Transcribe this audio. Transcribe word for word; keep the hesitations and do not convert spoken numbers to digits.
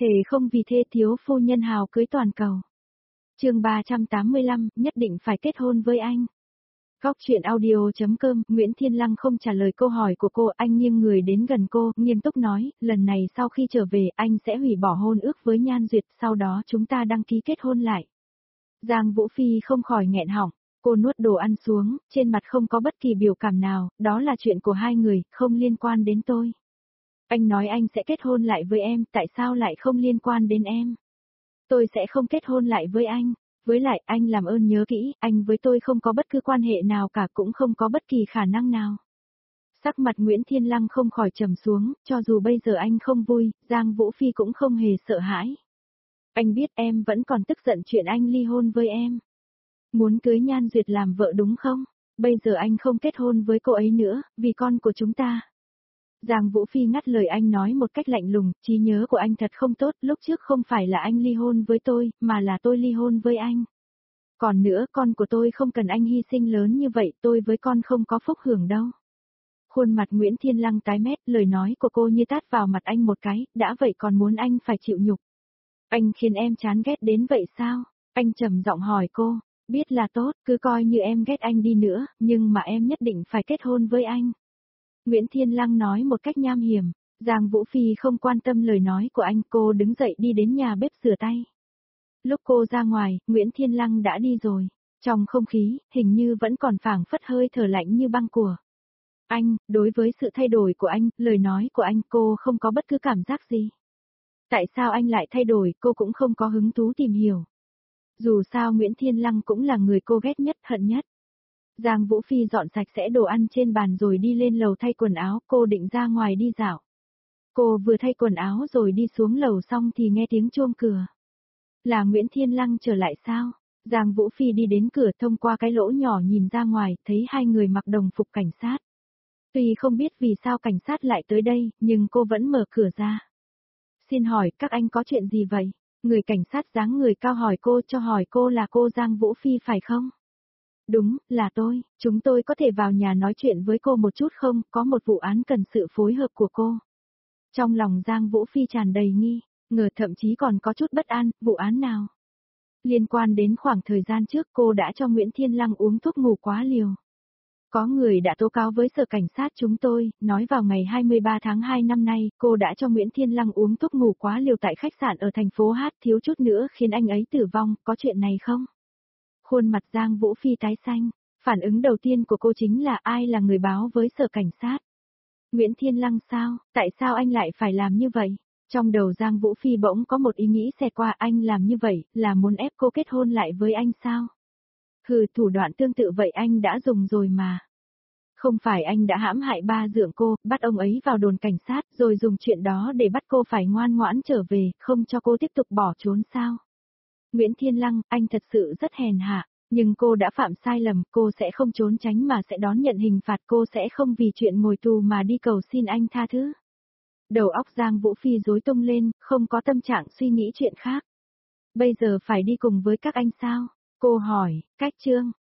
Thề không vì thê thiếu phu nhân hào cưới toàn cầu. Chương ba trăm tám mươi lăm, nhất định phải kết hôn với anh. Góc chuyện audio.com, Nguyễn Thiên Lăng không trả lời câu hỏi của cô, anh nghiêng người đến gần cô, nghiêm túc nói, lần này sau khi trở về, anh sẽ hủy bỏ hôn ước với Nhan Duyệt, sau đó chúng ta đăng ký kết hôn lại. Giang Vũ Phi không khỏi nghẹn họng, cô nuốt đồ ăn xuống, trên mặt không có bất kỳ biểu cảm nào, đó là chuyện của hai người, không liên quan đến tôi. Anh nói anh sẽ kết hôn lại với em, tại sao lại không liên quan đến em? Tôi sẽ không kết hôn lại với anh. Với lại, anh làm ơn nhớ kỹ, anh với tôi không có bất cứ quan hệ nào cả, cũng không có bất kỳ khả năng nào. Sắc mặt Nguyễn Thiên Lăng không khỏi trầm xuống, cho dù bây giờ anh không vui, Giang Vũ Phi cũng không hề sợ hãi. Anh biết em vẫn còn tức giận chuyện anh ly hôn với em. Muốn cưới Nhan Duyệt làm vợ đúng không? Bây giờ anh không kết hôn với cô ấy nữa, vì con của chúng ta. Giang Vũ Phi ngắt lời anh nói một cách lạnh lùng, trí nhớ của anh thật không tốt, lúc trước không phải là anh ly hôn với tôi, mà là tôi ly hôn với anh. Còn nữa, con của tôi không cần anh hy sinh lớn như vậy, tôi với con không có phúc hưởng đâu. Khuôn mặt Nguyễn Thiên Lăng tái mét, lời nói của cô như tát vào mặt anh một cái, đã vậy còn muốn anh phải chịu nhục. Anh khiến em chán ghét đến vậy sao? Anh trầm giọng hỏi cô, biết là tốt, cứ coi như em ghét anh đi nữa, nhưng mà em nhất định phải kết hôn với anh. Nguyễn Thiên Lăng nói một cách nham hiểm, Giang Vũ Phi không quan tâm lời nói của anh, cô đứng dậy đi đến nhà bếp rửa tay. Lúc cô ra ngoài, Nguyễn Thiên Lăng đã đi rồi, trong không khí, hình như vẫn còn phảng phất hơi thở lạnh như băng của anh, đối với sự thay đổi của anh, lời nói của anh cô không có bất cứ cảm giác gì. Tại sao anh lại thay đổi, cô cũng không có hứng thú tìm hiểu. Dù sao Nguyễn Thiên Lăng cũng là người cô ghét nhất, hận nhất. Giang Vũ Phi dọn sạch sẽ đồ ăn trên bàn rồi đi lên lầu thay quần áo, cô định ra ngoài đi dạo. Cô vừa thay quần áo rồi đi xuống lầu xong thì nghe tiếng chuông cửa. Là Nguyễn Thiên Lăng trở lại sao? Giang Vũ Phi đi đến cửa thông qua cái lỗ nhỏ nhìn ra ngoài, thấy hai người mặc đồng phục cảnh sát. Tuy không biết vì sao cảnh sát lại tới đây, nhưng cô vẫn mở cửa ra. Xin hỏi, các anh có chuyện gì vậy? Người cảnh sát dáng người cao hỏi cô, cho hỏi cô là cô Giang Vũ Phi phải không? Đúng, là tôi, chúng tôi có thể vào nhà nói chuyện với cô một chút không, có một vụ án cần sự phối hợp của cô. Trong lòng Giang Vũ Phi tràn đầy nghi, ngờ thậm chí còn có chút bất an, vụ án nào? Liên quan đến khoảng thời gian trước cô đã cho Nguyễn Thiên Lăng uống thuốc ngủ quá liều. Có người đã tố cáo với sở cảnh sát chúng tôi, nói vào ngày hai mươi ba tháng hai năm nay, cô đã cho Nguyễn Thiên Lăng uống thuốc ngủ quá liều tại khách sạn ở thành phố Hát, thiếu chút nữa khiến anh ấy tử vong, có chuyện này không? Khuôn mặt Giang Vũ Phi tái xanh, phản ứng đầu tiên của cô chính là ai là người báo với sở cảnh sát. Nguyễn Thiên Lăng sao, tại sao anh lại phải làm như vậy? Trong đầu Giang Vũ Phi bỗng có một ý nghĩ xẹt qua, anh làm như vậy, là muốn ép cô kết hôn lại với anh sao? Hừ, thủ đoạn tương tự vậy anh đã dùng rồi mà. Không phải anh đã hãm hại ba dượng cô, bắt ông ấy vào đồn cảnh sát, rồi dùng chuyện đó để bắt cô phải ngoan ngoãn trở về, không cho cô tiếp tục bỏ trốn sao? Nguyễn Thiên Lăng, anh thật sự rất hèn hạ, nhưng cô đã phạm sai lầm, cô sẽ không trốn tránh mà sẽ đón nhận hình phạt, cô sẽ không vì chuyện ngồi tù mà đi cầu xin anh tha thứ. Đầu óc Giang Vũ Phi rối tung lên, không có tâm trạng suy nghĩ chuyện khác. Bây giờ phải đi cùng với các anh sao? Cô hỏi, cách Trương,